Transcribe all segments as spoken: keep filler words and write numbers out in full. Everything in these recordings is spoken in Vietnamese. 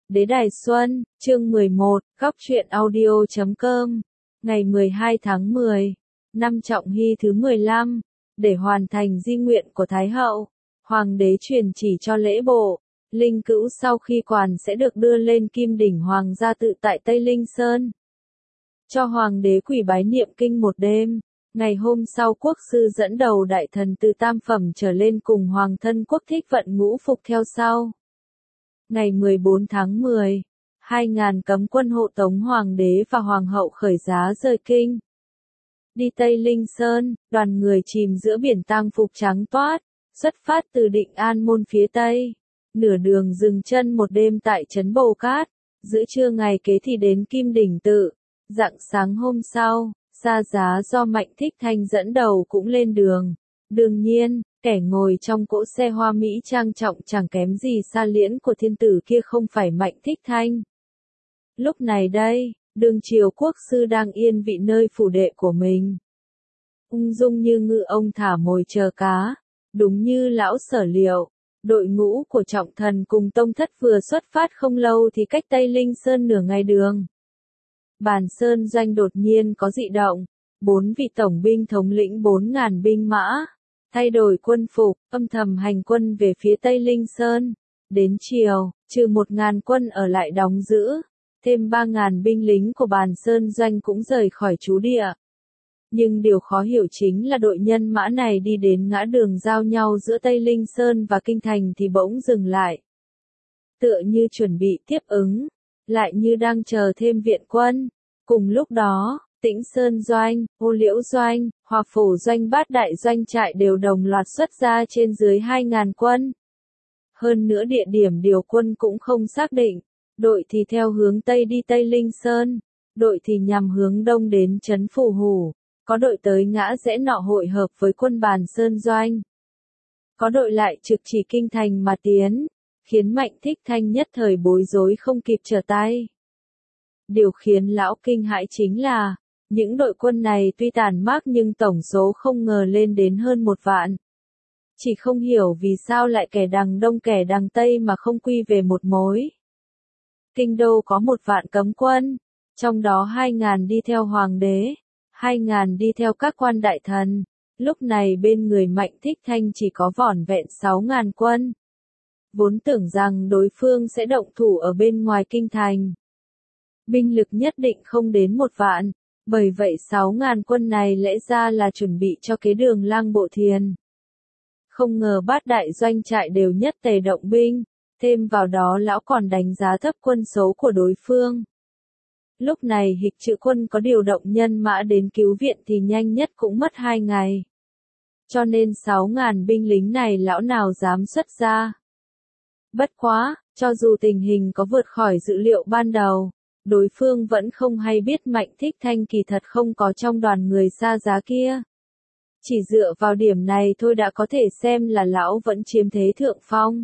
Đế Đài Xuân, chương mười một, góc truyện audio chấm com, ngày mười hai tháng mười, năm Trọng Hy thứ mười lăm, để hoàn thành di nguyện của Thái Hậu, Hoàng đế truyền chỉ cho lễ bộ, linh cữu sau khi quản sẽ được đưa lên kim đỉnh Hoàng gia tự tại Tây Linh Sơn. Cho Hoàng đế quỳ bái niệm kinh một đêm, ngày hôm sau quốc sư dẫn đầu đại thần từ tam phẩm trở lên cùng Hoàng thân quốc thích vận ngũ phục theo sau. Ngày mười bốn tháng mười, hai ngàn cấm quân hộ tống Hoàng đế và Hoàng hậu khởi giá rời kinh. Đi Tây Linh Sơn, đoàn người chìm giữa biển tang phục trắng toát, xuất phát từ Định An môn phía Tây. Nửa đường dừng chân một đêm tại trấn Bầu Cát, giữa trưa ngày kế thì đến Kim Đỉnh Tự. Rạng sáng hôm sau, Sa Giá do Mạnh Thích Thanh dẫn đầu cũng lên đường. Đương nhiên, kẻ ngồi trong cỗ xe hoa mỹ trang trọng chẳng kém gì Sa Liễn của thiên tử kia không phải Mạnh Thích Thanh. Lúc này đây, đường triều quốc sư đang yên vị nơi phủ đệ của mình. Ung dung như ngự ông thả mồi chờ cá, đúng như lão sở liệu. Đội ngũ của trọng thần cùng tông thất vừa xuất phát không lâu thì cách Tây Linh Sơn nửa ngày đường. Bàn Sơn Doanh đột nhiên có dị động, bốn vị tổng binh thống lĩnh bốn ngàn binh mã, thay đổi quân phục, âm thầm hành quân về phía Tây Linh Sơn. Đến chiều, trừ một ngàn quân ở lại đóng giữ, thêm ba ngàn binh lính của Bàn Sơn Doanh cũng rời khỏi trú địa. Nhưng điều khó hiểu chính là đội nhân mã này đi đến ngã đường giao nhau giữa Tây Linh Sơn và Kinh Thành thì bỗng dừng lại. Tựa như chuẩn bị tiếp ứng, lại như đang chờ thêm viện quân. Cùng lúc đó, Tĩnh Sơn Doanh, Ô Liễu Doanh, Hòa Phổ Doanh bát đại doanh trại đều đồng loạt xuất ra trên dưới hai ngàn quân. Hơn nữa địa điểm điều quân cũng không xác định, đội thì theo hướng Tây đi Tây Linh Sơn, đội thì nhằm hướng Đông đến trấn Phù Hủ, có đội tới ngã rẽ nọ hội hợp với quân Bàn Sơn Doanh. Có đội lại trực chỉ Kinh Thành mà tiến, khiến Mạnh Thích Thanh nhất thời bối rối không kịp trở tay. Điều khiến lão kinh hãi chính là, những đội quân này tuy tàn mác nhưng tổng số không ngờ lên đến hơn một vạn. Chỉ không hiểu vì sao lại kẻ đằng đông kẻ đằng tây mà không quy về một mối. Kinh đô có một vạn cấm quân, trong đó hai ngàn đi theo hoàng đế, hai ngàn đi theo các quan đại thần. Lúc này bên người Mạnh Thích Thanh chỉ có vỏn vẹn sáu ngàn quân. Vốn tưởng rằng đối phương sẽ động thủ ở bên ngoài kinh thành. Binh lực nhất định không đến một vạn, bởi vậy sáu ngàn quân này lẽ ra là chuẩn bị cho kế đường lang bộ thiền. Không ngờ bát đại doanh trại đều nhất tề động binh, thêm vào đó lão còn đánh giá thấp quân số của đối phương. Lúc này Hịch Trự Quân có điều động nhân mã đến cứu viện thì nhanh nhất cũng mất hai ngày. Cho nên sáu ngàn binh lính này lão nào dám xuất ra. Bất quá, cho dù tình hình có vượt khỏi dự liệu ban đầu, đối phương vẫn không hay biết Mạnh Thích Thanh kỳ thật không có trong đoàn người Sa Giá kia. Chỉ dựa vào điểm này thôi đã có thể xem là lão vẫn chiếm thế thượng phong.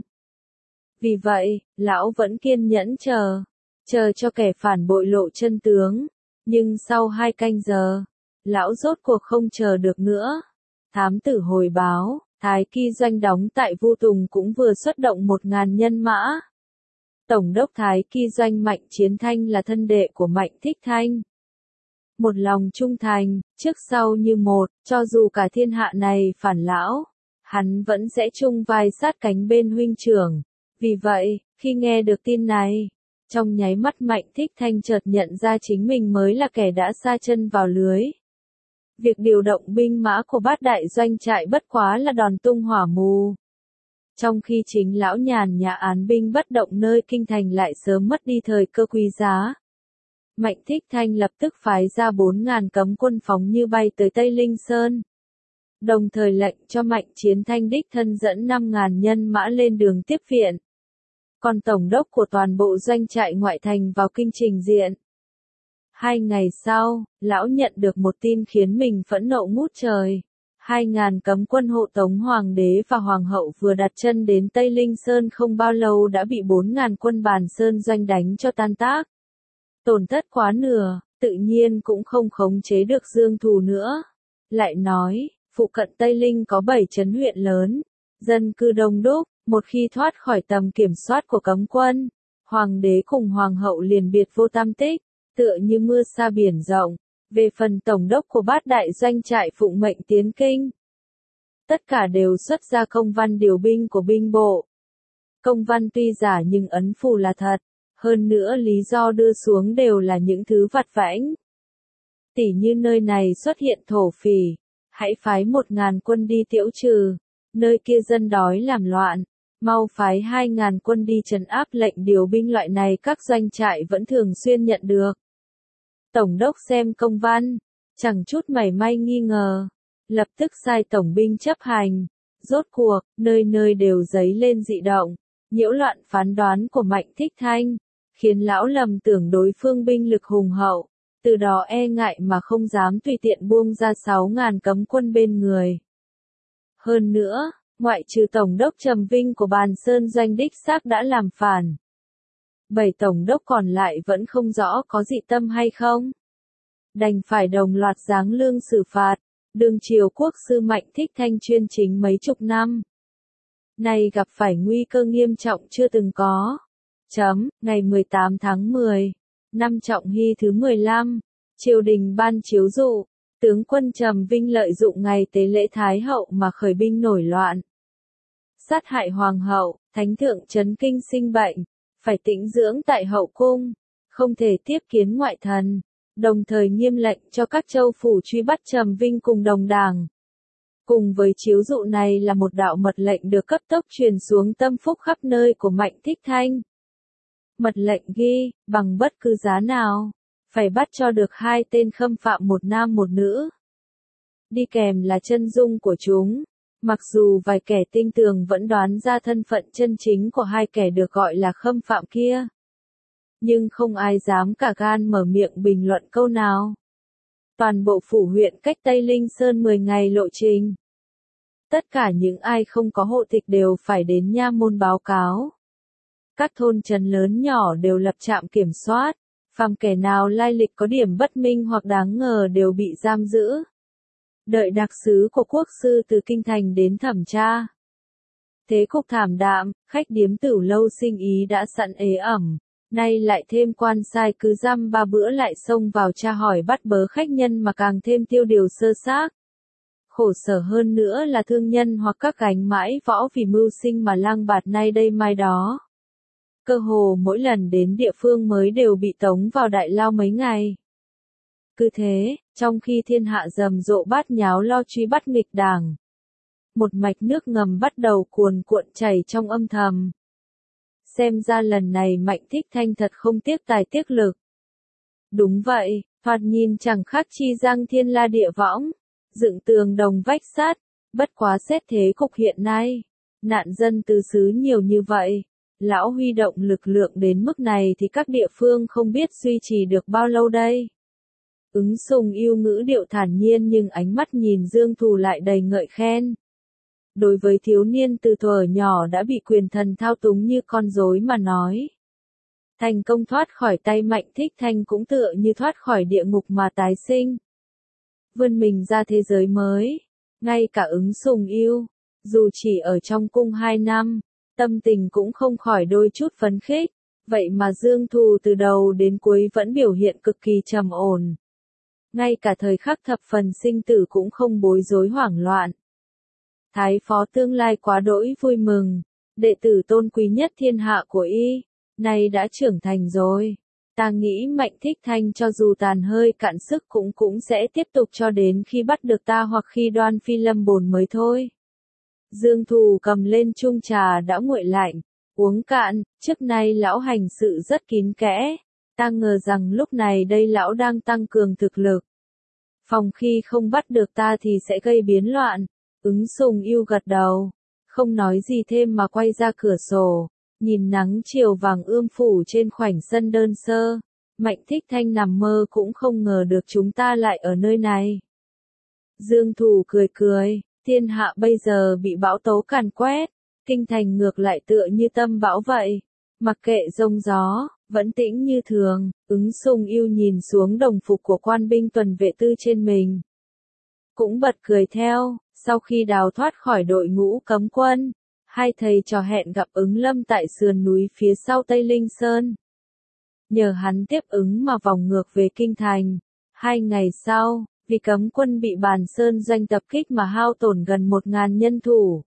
Vì vậy, lão vẫn kiên nhẫn chờ, chờ cho kẻ phản bội lộ chân tướng. Nhưng sau hai canh giờ, lão rốt cuộc không chờ được nữa. Thám tử hồi báo, Thái Kỳ Doanh đóng tại Vu Tùng cũng vừa xuất động một ngàn nhân mã. Tổng đốc Thái Kỳ Doanh Mạnh Chiến Thanh là thân đệ của Mạnh Thích Thanh. Một lòng trung thành, trước sau như một, cho dù cả thiên hạ này phản lão, hắn vẫn sẽ chung vai sát cánh bên huynh trưởng. Vì vậy, khi nghe được tin này, trong nháy mắt Mạnh Thích Thanh chợt nhận ra chính mình mới là kẻ đã sa chân vào lưới. Việc điều động binh mã của bát đại doanh trại bất quá là đòn tung hỏa mù. Trong khi chính lão nhàn nhã án binh bất động nơi kinh thành lại sớm mất đi thời cơ quý giá. Mạnh Thích Thanh lập tức phái ra bốn ngàn cấm quân phóng như bay tới Tây Linh Sơn. Đồng thời lệnh cho Mạnh Chiến Thanh đích thân dẫn năm ngàn nhân mã lên đường tiếp viện. Còn tổng đốc của toàn bộ doanh trại ngoại thành vào kinh trình diện. Hai ngày sau, lão nhận được một tin khiến mình phẫn nộ ngút trời. Hai ngàn cấm quân hộ tống hoàng đế và hoàng hậu vừa đặt chân đến Tây Linh Sơn không bao lâu đã bị bốn ngàn quân Bàn Sơn Doanh đánh cho tan tác. Tổn thất quá nửa, tự nhiên cũng không khống chế được dương thù nữa. Lại nói, phụ cận Tây Linh có bảy trấn huyện lớn, dân cư đông đúc, một khi thoát khỏi tầm kiểm soát của cấm quân, Hoàng đế cùng hoàng hậu liền biệt vô tam tích, tựa như mưa xa biển rộng. Về phần tổng đốc của bát đại doanh trại phụng mệnh tiến kinh, tất cả đều xuất ra công văn điều binh của binh bộ. Công văn tuy giả nhưng ấn phù là thật, hơn nữa lý do đưa xuống đều là những thứ vặt vãnh. Tỉ như nơi này xuất hiện thổ phỉ, hãy phái một ngàn quân đi tiễu trừ, nơi kia dân đói làm loạn, mau phái hai ngàn quân đi trấn áp. Lệnh điều binh loại này các doanh trại vẫn thường xuyên nhận được. Tổng đốc xem công văn, chẳng chút mảy may nghi ngờ, lập tức sai tổng binh chấp hành. Rốt cuộc, nơi nơi đều dấy lên dị động, nhiễu loạn phán đoán của Mạnh Thích Thanh, khiến lão lầm tưởng đối phương binh lực hùng hậu, từ đó e ngại mà không dám tùy tiện buông ra sáu ngàn cấm quân bên người. Hơn nữa, ngoại trừ tổng đốc Trầm Vinh của Bàn Sơn doanh đích xác đã làm phản, bảy tổng đốc còn lại vẫn không rõ có dị tâm hay không. Đành phải đồng loạt giáng lương xử phạt. Đương triều quốc sư Mạnh Thích Thanh chuyên chính mấy chục năm, nay gặp phải nguy cơ nghiêm trọng chưa từng có. Chấm, ngày mười tám tháng mười, năm Trọng Hy thứ mười lăm, triều đình ban chiếu dụ, tướng quân Trầm Vinh lợi dụng ngày tế lễ Thái hậu mà khởi binh nổi loạn, sát hại hoàng hậu. Thánh thượng chấn kinh sinh bệnh, phải tĩnh dưỡng tại hậu cung, không thể tiếp kiến ngoại thần. Đồng thời nghiêm lệnh cho các châu phủ truy bắt Trầm Vinh cùng đồng đảng. Cùng với chiếu dụ này là một đạo mật lệnh được cấp tốc truyền xuống tâm phúc khắp nơi của Mạnh Thích Thanh. Mật lệnh ghi, bằng bất cứ giá nào, phải bắt cho được hai tên khâm phạm một nam một nữ. Đi kèm là chân dung của chúng, mặc dù vài kẻ tinh tường vẫn đoán ra thân phận chân chính của hai kẻ được gọi là khâm phạm kia. Nhưng không ai dám cả gan mở miệng bình luận câu nào. Toàn bộ phủ huyện cách Tây Linh Sơn mười ngày lộ trình. Tất cả những ai không có hộ tịch đều phải đến nha môn báo cáo. Các thôn trấn lớn nhỏ đều lập trạm kiểm soát, phàm kẻ nào lai lịch có điểm bất minh hoặc đáng ngờ đều bị giam giữ. Đợi đặc sứ của quốc sư từ kinh thành đến thẩm tra. Thế cục thảm đạm, khách điếm Tửu Lâu Sinh Ý đã sẵn ế ẩm. Nay lại thêm quan sai cứ dăm ba bữa lại xông vào tra hỏi bắt bớ khách nhân mà càng thêm tiêu điều sơ xác. Khổ sở hơn nữa là thương nhân hoặc các gánh mãi võ vì mưu sinh mà lang bạt nay đây mai đó. Cơ hồ mỗi lần đến địa phương mới đều bị tống vào đại lao mấy ngày. Cứ thế, trong khi thiên hạ rầm rộ bát nháo lo truy bắt nghịch đảng, một mạch nước ngầm bắt đầu cuồn cuộn chảy trong âm thầm. Xem ra lần này Mạnh Thích Thanh thật không tiếc tài tiếc lực. Đúng vậy, thoạt nhìn chẳng khác chi Giang Thiên La địa võng, dựng tường đồng vách sắt, bất quá xét thế cục hiện nay, nạn dân tứ xứ nhiều như vậy, lão huy động lực lượng đến mức này thì các địa phương không biết duy trì được bao lâu đây. Ứng Sùng yêu ngữ điệu thản nhiên nhưng ánh mắt nhìn Dương Thù lại đầy ngợi khen. Đối với thiếu niên từ thuở nhỏ đã bị quyền thần thao túng như con rối mà nói, thành công thoát khỏi tay Mạnh Thích Thanh cũng tựa như thoát khỏi địa ngục mà tái sinh, vươn mình ra thế giới mới. Ngay cả Ứng Sùng yêu, dù chỉ ở trong cung hai năm, tâm tình cũng không khỏi đôi chút phấn khích, vậy mà Dương Thù từ đầu đến cuối vẫn biểu hiện cực kỳ trầm ổn. Ngay cả thời khắc thập phần sinh tử cũng không bối rối hoảng loạn. Thái phó tương lai quá đỗi vui mừng, đệ tử tôn quý nhất thiên hạ của y, nay đã trưởng thành rồi. Ta nghĩ Mạnh Thích Thanh cho dù tàn hơi cạn sức cũng cũng sẽ tiếp tục cho đến khi bắt được ta hoặc khi Đoan Phi lâm bồn mới thôi. Dương Thù cầm lên chung trà đã nguội lạnh, uống cạn. Trước nay lão hành sự rất kín kẽ, ta ngờ rằng lúc này đây lão đang tăng cường thực lực. Phòng khi không bắt được ta thì sẽ gây biến loạn. Ứng Sùng yêu gật đầu, không nói gì thêm mà quay ra cửa sổ, nhìn nắng chiều vàng ươm phủ trên khoảnh sân đơn sơ. Mạnh Thích Thanh nằm mơ cũng không ngờ được chúng ta lại ở nơi này. Dương Thù cười cười, thiên hạ bây giờ bị bão tố càn quét, kinh thành ngược lại tựa như tâm bão vậy. Mặc kệ rông gió, vẫn tĩnh như thường. Ứng Sùng yêu nhìn xuống đồng phục của quan binh tuần vệ tư trên mình, cũng bật cười theo. Sau khi đào thoát khỏi đội ngũ cấm quân, Hai thầy trò hẹn gặp Ứng Lâm tại sườn núi phía sau Tây Linh Sơn. Nhờ hắn tiếp ứng mà vòng ngược về kinh thành. Hai ngày sau, vì cấm quân bị Bàn Sơn doanh tập kích mà hao tổn gần một ngàn nhân thủ.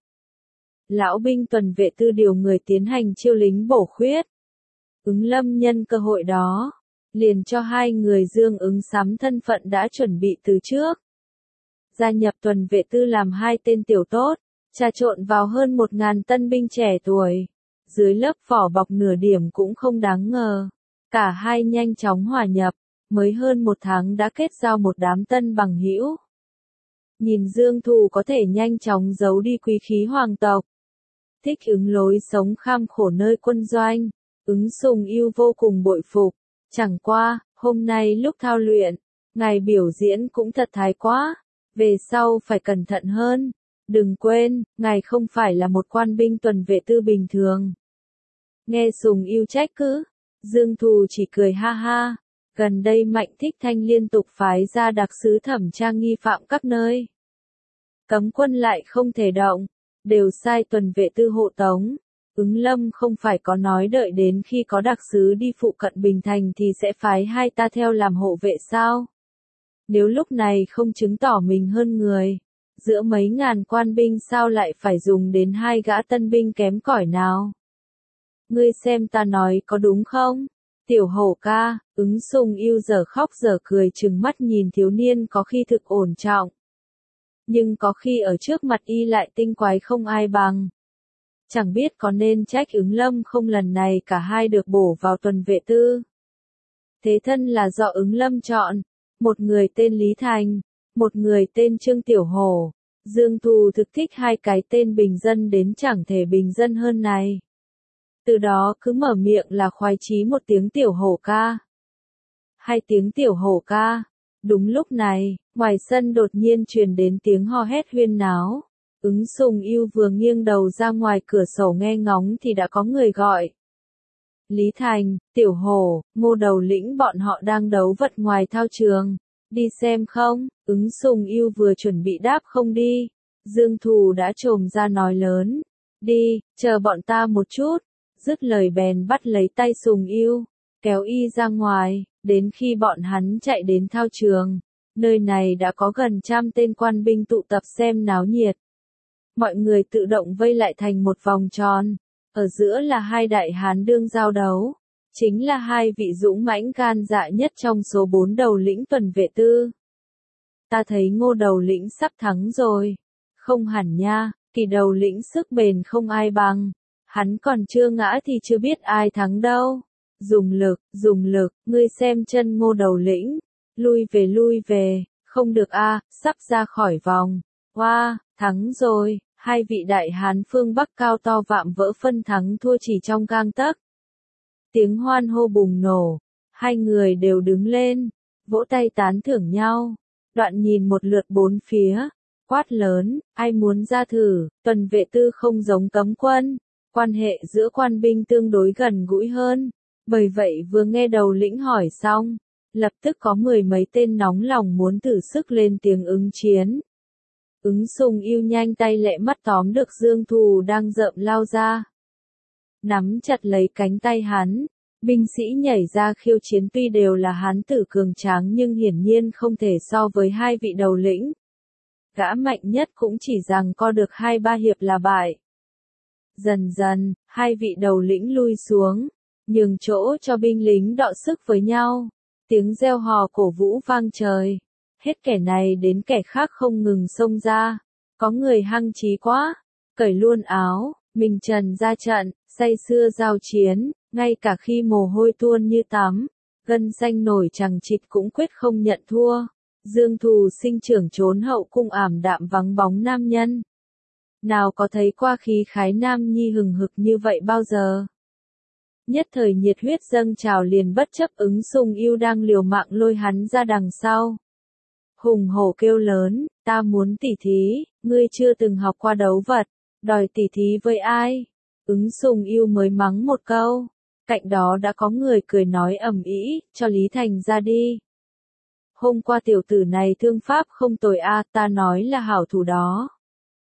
Lão binh tuần vệ tư điều người tiến hành chiêu lính bổ khuyết. Ứng Lâm nhân cơ hội đó, liền cho hai người Dương Ứng sắm thân phận đã chuẩn bị từ trước. Gia nhập tuần vệ tư làm hai tên tiểu tốt, trà trộn vào hơn một ngàn tân binh trẻ tuổi. Dưới lớp vỏ bọc nửa điểm cũng không đáng ngờ. Cả hai nhanh chóng hòa nhập, mới hơn một tháng đã kết giao một đám tân bằng hữu. Nhìn Dương Thù có thể nhanh chóng giấu đi quý khí hoàng tộc. Thích ứng lối sống kham khổ nơi quân doanh, Ứng Sùng Ưu vô cùng bội phục. Chẳng qua, hôm nay lúc thao luyện, ngài biểu diễn cũng thật thái quá. Về sau phải cẩn thận hơn. Đừng quên, ngài không phải là một quan binh tuần vệ tư bình thường. Nghe Sùng Ưu trách cứ, Dương Thù chỉ cười ha ha. Gần đây Mạnh Thích Thanh liên tục phái ra đặc sứ thẩm tra nghi phạm các nơi. Cấm quân lại không thể động, đều sai tuần vệ tư hộ tống. Ứng Lâm không phải có nói đợi đến khi có đặc sứ đi phụ cận Bình Thành thì sẽ phái hai ta theo làm hộ vệ sao? Nếu lúc này không chứng tỏ mình hơn người, giữa mấy ngàn quan binh sao lại phải dùng đến hai gã tân binh kém cỏi nào? Ngươi xem ta nói có đúng không? Tiểu hổ ca, Ứng Sùng Ưu giờ khóc giờ cười trừng mắt nhìn thiếu niên có khi thực ổn trọng. Nhưng có khi ở trước mặt y lại tinh quái không ai bằng. Chẳng biết có nên trách Ứng Lâm không lần này cả hai được bổ vào tuần vệ tư. Thế thân là do Ứng Lâm chọn, một người tên Lý Thành, một người tên Trương Tiểu Hổ. Dương Thù thực thích hai cái tên bình dân đến chẳng thể bình dân hơn này. Từ đó cứ mở miệng là khoái chí một tiếng Tiểu Hổ ca. Hai tiếng Tiểu Hổ ca. Đúng lúc này, ngoài sân đột nhiên truyền đến tiếng hò hét huyên náo. Ứng Sùng Ưu vừa nghiêng đầu ra ngoài cửa sổ nghe ngóng thì đã có người gọi. Lý Thành, Tiểu Hổ, Ngô Đầu Lĩnh bọn họ đang đấu vật ngoài thao trường. Đi xem không? Ứng Sùng Ưu vừa chuẩn bị đáp không đi. Dương Thù đã trồm ra nói lớn. Đi, chờ bọn ta một chút. Dứt lời bèn bắt lấy tay Sùng Ưu, kéo y ra ngoài. Đến khi bọn hắn chạy đến thao trường, nơi này đã có gần trăm tên quan binh tụ tập xem náo nhiệt. Mọi người tự động vây lại thành một vòng tròn, ở giữa là hai đại hán đương giao đấu, chính là hai vị dũng mãnh gan dạ nhất trong số bốn đầu lĩnh tuần vệ tư. Ta thấy Ngô Đầu Lĩnh sắp thắng rồi. Không hẳn nha, Kỳ Đầu Lĩnh sức bền không ai bằng, hắn còn chưa ngã thì chưa biết ai thắng đâu. Dùng lực, dùng lực, ngươi xem chân Ngô Đầu Lĩnh, lui về lui về, không được a, à, sắp ra khỏi vòng. Hoa, wow, thắng rồi, hai vị đại hán phương Bắc cao to vạm vỡ phân thắng thua chỉ trong gang tấc. Tiếng hoan hô bùng nổ, hai người đều đứng lên, vỗ tay tán thưởng nhau, đoạn nhìn một lượt bốn phía, quát lớn, ai muốn ra thử, tuần vệ tư không giống cấm quân, quan hệ giữa quan binh tương đối gần gũi hơn. Bởi vậy vừa nghe Đầu Lĩnh hỏi xong, lập tức có mười mấy tên nóng lòng muốn thử sức lên tiếng ứng chiến. Ứng Sùng Ưu nhanh tay lẹ mắt tóm được Dương Thù đang rợm lao ra. Nắm chặt lấy cánh tay hắn, binh sĩ nhảy ra khiêu chiến tuy đều là hán tử cường tráng nhưng hiển nhiên không thể so với hai vị đầu lĩnh. Gã mạnh nhất cũng chỉ rằng co được hai ba hiệp là bại. Dần dần, hai vị đầu lĩnh lui xuống, nhường chỗ cho binh lính đọ sức với nhau. Tiếng reo hò cổ vũ vang trời. Hết kẻ này đến kẻ khác không ngừng xông ra. Có người hăng chí quá, cởi luôn áo, mình trần ra trận, say sưa giao chiến, ngay cả khi mồ hôi tuôn như tắm, gân xanh nổi chằng chịt cũng quyết không nhận thua. Dương Thù sinh trưởng trốn hậu cung ảm đạm vắng bóng nam nhân. Nào có thấy qua khí khái nam nhi hừng hực như vậy bao giờ. Nhất thời nhiệt huyết dâng trào liền bất chấp Ứng Sùng Ưu đang liều mạng lôi hắn ra đằng sau. Hùng hổ kêu lớn, ta muốn tỉ thí, ngươi chưa từng học qua đấu vật, đòi tỉ thí với ai? Ứng Sùng Ưu mới mắng một câu, cạnh đó đã có người cười nói ầm ĩ, cho Lý Thành ra đi. Hôm qua tiểu tử này thương pháp không tồi a, ta nói là hảo thủ đó.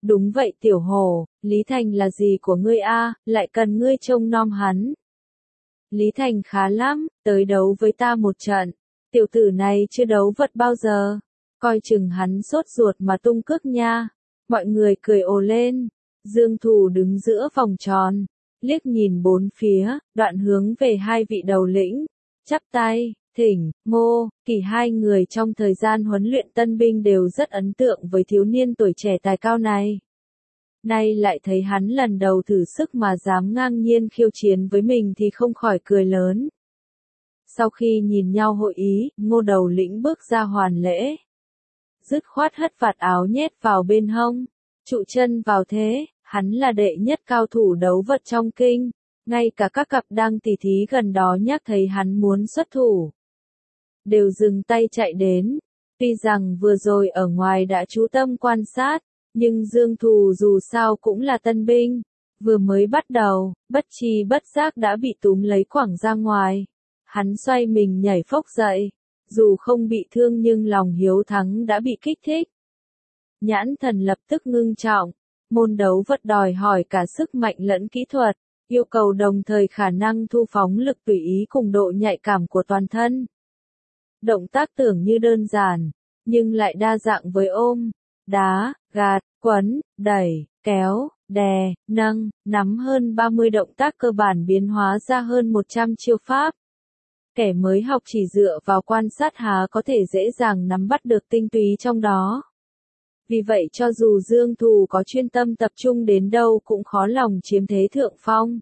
Đúng vậy tiểu hổ, Lý Thành là gì của ngươi a, lại cần ngươi trông nom hắn. Lý Thành khá lắm, tới đấu với ta một trận. Tiểu tử này chưa đấu vật bao giờ. Coi chừng hắn sốt ruột mà tung cước nha. Mọi người cười ồ lên. Dương Thù đứng giữa vòng tròn. Liếc nhìn bốn phía, đoạn hướng về hai vị đầu lĩnh. Chắp tay, thỉnh, Ngô, Kỳ hai người trong thời gian huấn luyện tân binh đều rất ấn tượng với thiếu niên tuổi trẻ tài cao này. Nay lại thấy hắn lần đầu thử sức mà dám ngang nhiên khiêu chiến với mình thì không khỏi cười lớn. Sau khi nhìn nhau hội ý, Ngô đầu lĩnh bước ra hoàn lễ. Dứt khoát hất vạt áo nhét vào bên hông, trụ chân vào thế, hắn là đệ nhất cao thủ đấu vật trong kinh. Ngay cả các cặp đang tỉ thí gần đó nhắc thấy hắn muốn xuất thủ, đều dừng tay chạy đến. Tuy rằng vừa rồi ở ngoài đã chú tâm quan sát, nhưng Dương Thù dù sao cũng là tân binh, vừa mới bắt đầu, bất tri bất giác đã bị túm lấy quẳng ra ngoài. Hắn xoay mình nhảy phốc dậy, dù không bị thương nhưng lòng hiếu thắng đã bị kích thích. Nhãn thần lập tức ngưng trọng, môn đấu vật đòi hỏi cả sức mạnh lẫn kỹ thuật, yêu cầu đồng thời khả năng thu phóng lực tùy ý cùng độ nhạy cảm của toàn thân. Động tác tưởng như đơn giản, nhưng lại đa dạng với ôm, đá, gạt, quấn, đẩy, kéo, đè, nâng, nắm hơn ba mươi động tác cơ bản biến hóa ra hơn một trăm chiêu pháp. Kẻ mới học chỉ dựa vào quan sát há có thể dễ dàng nắm bắt được tinh túy trong đó. Vì vậy cho dù Dương Thù có chuyên tâm tập trung đến đâu cũng khó lòng chiếm thế thượng phong.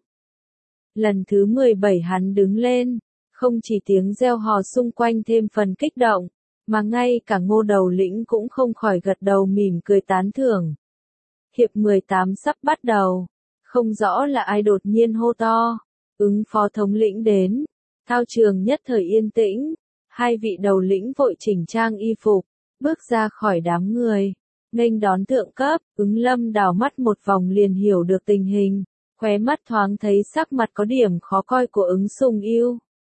Lần thứ mười bảy hắn đứng lên, không chỉ tiếng reo hò xung quanh thêm phần kích động, mà ngay cả Ngô đầu lĩnh cũng không khỏi gật đầu mỉm cười tán thưởng. Hiệp mười tám sắp bắt đầu, không rõ là ai đột nhiên hô to, ứng phó thống lĩnh đến. Thao trường nhất thời yên tĩnh, hai vị đầu lĩnh vội chỉnh trang y phục, bước ra khỏi đám người, nghênh đón thượng cấp. Ứng Lâm đảo mắt một vòng liền hiểu được tình hình, khóe mắt thoáng thấy sắc mặt có điểm khó coi của Ứng Sùng Yêu.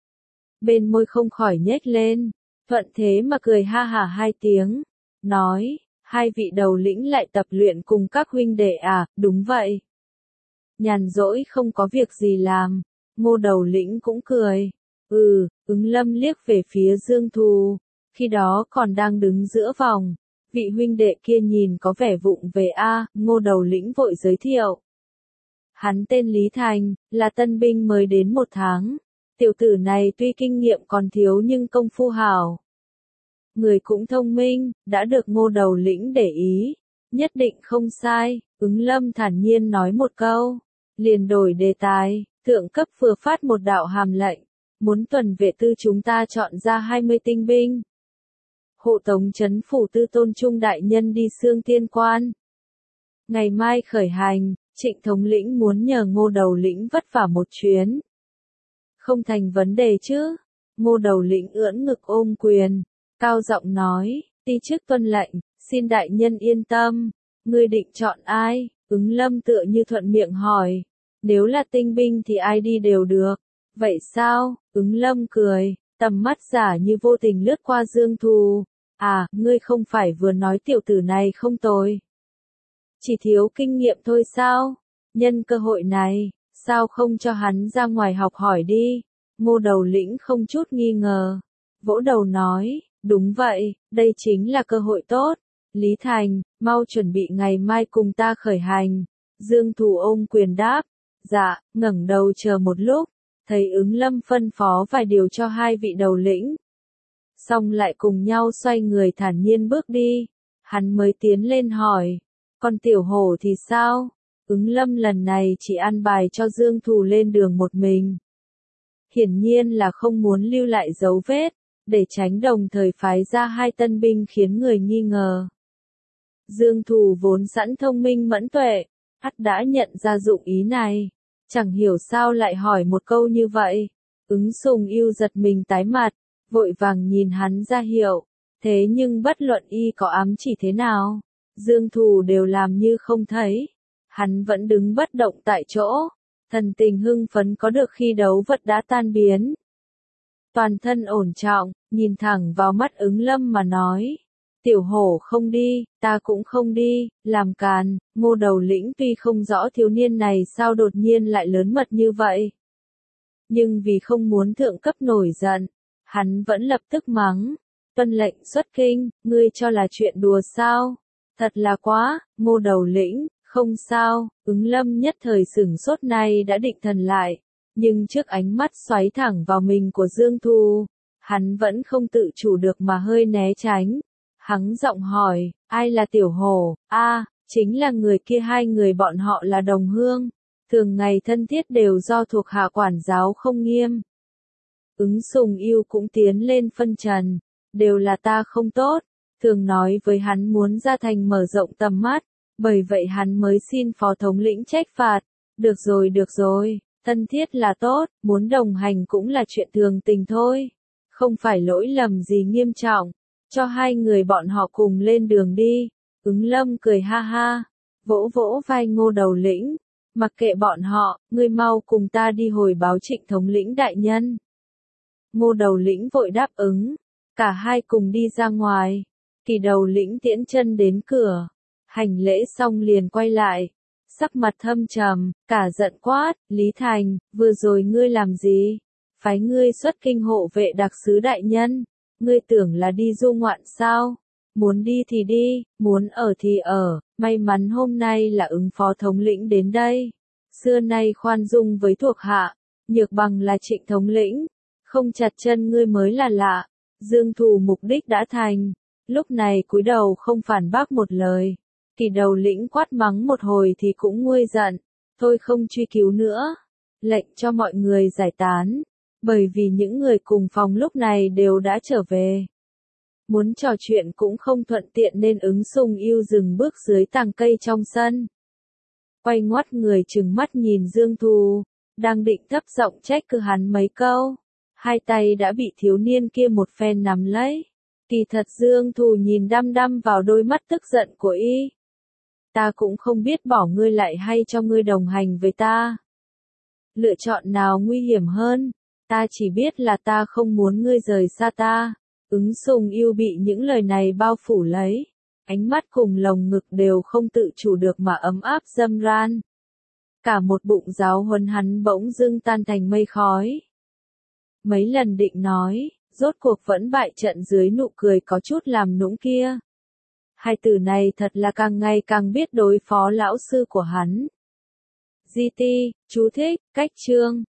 Bên môi không khỏi nhếch lên, thuận thế mà cười ha hả hai tiếng, nói, hai vị đầu lĩnh lại tập luyện cùng các huynh đệ à, đúng vậy. Nhàn rỗi không có việc gì làm, Ngô đầu lĩnh cũng cười. Ừ, Ứng Lâm liếc về phía Dương Thù, khi đó còn đang đứng giữa vòng. Vị huynh đệ kia nhìn có vẻ vụng về a, Ngô đầu lĩnh vội giới thiệu. Hắn tên Lý Thành, là tân binh mới đến một tháng. Tiểu tử này tuy kinh nghiệm còn thiếu nhưng công phu hảo. Người cũng thông minh, đã được Ngô đầu lĩnh để ý. Nhất định không sai, Ứng Lâm thản nhiên nói một câu. Liền đổi đề tài, thượng cấp vừa phát một đạo hàm lệnh. Muốn tuần vệ tư chúng ta chọn ra hai mươi tinh binh. Hộ tống trấn phủ tư Tôn Trung đại nhân đi Xương Tiên Quan. Ngày mai khởi hành, Trịnh thống lĩnh muốn nhờ Ngô đầu lĩnh vất vả một chuyến. Không thành vấn đề chứ? Ngô đầu lĩnh ưỡn ngực ôm quyền, cao giọng nói, ti chức tuân lệnh, xin đại nhân yên tâm. Ngươi định chọn ai? Ứng Lâm tựa như thuận miệng hỏi. Nếu là tinh binh thì ai đi đều được. Vậy sao? Ứng Lâm cười, tầm mắt giả như vô tình lướt qua Dương Thù. À, ngươi không phải vừa nói tiểu tử này không tồi. Chỉ thiếu kinh nghiệm thôi sao? Nhân cơ hội này, sao không cho hắn ra ngoài học hỏi đi? Ngô đầu lĩnh không chút nghi ngờ. Vỗ đầu nói, đúng vậy, đây chính là cơ hội tốt. Lý Thành, mau chuẩn bị ngày mai cùng ta khởi hành. Dương Thù ôm quyền đáp. Dạ, ngẩng đầu chờ một lúc. Thấy Ứng Lâm phân phó vài điều cho hai vị đầu lĩnh. Xong lại cùng nhau xoay người thản nhiên bước đi. Hắn mới tiến lên hỏi. Còn tiểu hổ thì sao? Ứng Lâm lần này chỉ ăn bài cho Dương Thù lên đường một mình. Hiển nhiên là không muốn lưu lại dấu vết, để tránh đồng thời phái ra hai tân binh khiến người nghi ngờ. Dương Thù vốn sẵn thông minh mẫn tuệ, ắt đã nhận ra dụng ý này. Chẳng hiểu sao lại hỏi một câu như vậy. Ứng Sùng Yêu giật mình tái mặt, vội vàng nhìn hắn ra hiệu. Thế nhưng bất luận y có ám chỉ thế nào, Dương Thù đều làm như không thấy. Hắn vẫn đứng bất động tại chỗ, thần tình hưng phấn có được khi đấu vật đã tan biến. Toàn thân ổn trọng, nhìn thẳng vào mắt Ứng Lâm mà nói. Tiểu hổ không đi, ta cũng không đi, làm càn. Ngô Đầu Lĩnh tuy không rõ thiếu niên này sao đột nhiên lại lớn mật như vậy. Nhưng vì không muốn thượng cấp nổi giận, hắn vẫn lập tức mắng. Tuân lệnh xuất kinh, ngươi cho là chuyện đùa sao? Thật là quá, Ngô Đầu Lĩnh, không sao. Ứng Lâm nhất thời sửng sốt này đã định thần lại. Nhưng trước ánh mắt xoáy thẳng vào mình của Dương Thu, hắn vẫn không tự chủ được mà hơi né tránh. Hắn giọng hỏi, ai là Tiểu Hổ? A, chính là người kia, hai người bọn họ là đồng hương. Thường ngày thân thiết đều do thuộc hạ quản giáo không nghiêm. Ứng Sùng Yêu cũng tiến lên phân trần, đều là ta không tốt, thường nói với hắn muốn ra thành mở rộng tầm mắt, bởi vậy hắn mới xin phó thống lĩnh trách phạt. Được rồi được rồi, thân thiết là tốt, muốn đồng hành cũng là chuyện thường tình thôi, không phải lỗi lầm gì nghiêm trọng, cho hai người bọn họ cùng lên đường đi. Ứng Lâm cười ha ha, vỗ vỗ vai Ngô Đầu Lĩnh, mặc kệ bọn họ, ngươi mau cùng ta đi hồi báo Trịnh thống lĩnh đại nhân. Ngô Đầu Lĩnh vội đáp ứng, cả hai cùng đi ra ngoài. Kỳ Đầu Lĩnh tiễn chân đến cửa, hành lễ xong liền quay lại, sắc mặt thâm trầm, cả giận quát, Lý Thành, vừa rồi ngươi làm gì? Phái ngươi xuất kinh hộ vệ đặc sứ đại nhân, ngươi tưởng là đi du ngoạn sao? Muốn đi thì đi, muốn ở thì ở, may mắn hôm nay là ứng phó thống lĩnh đến đây. Xưa nay khoan dung với thuộc hạ, nhược bằng là Trịnh thống lĩnh, không chặt chân ngươi mới là lạ. Dương Thù mục đích đã thành, lúc này cúi đầu không phản bác một lời. Kỳ Đầu Lĩnh quát mắng một hồi thì cũng nguôi giận, thôi không truy cứu nữa, lệnh cho mọi người giải tán, bởi vì những người cùng phòng lúc này đều đã trở về. Muốn trò chuyện cũng không thuận tiện nên Ứng Sùng Yêu dừng bước dưới tàng cây trong sân. Quay ngoắt người trừng mắt nhìn Dương Thù, đang định thấp giọng trách cứ hắn mấy câu. Hai tay đã bị thiếu niên kia một phen nắm lấy. Kỳ thật Dương Thù nhìn đăm đăm vào đôi mắt tức giận của y. Ta cũng không biết bỏ ngươi lại hay cho ngươi đồng hành với ta. Lựa chọn nào nguy hiểm hơn, ta chỉ biết là ta không muốn ngươi rời xa ta. Ứng Sùng Yêu bị những lời này bao phủ lấy, ánh mắt cùng lồng ngực đều không tự chủ được mà ấm áp dâm ran. Cả một bụng giáo huấn hắn bỗng dưng tan thành mây khói. Mấy lần định nói, rốt cuộc vẫn bại trận dưới nụ cười có chút làm nũng kia. Hai từ này thật là càng ngày càng biết đối phó lão sư của hắn. Gi ti, chú thích, cách chương.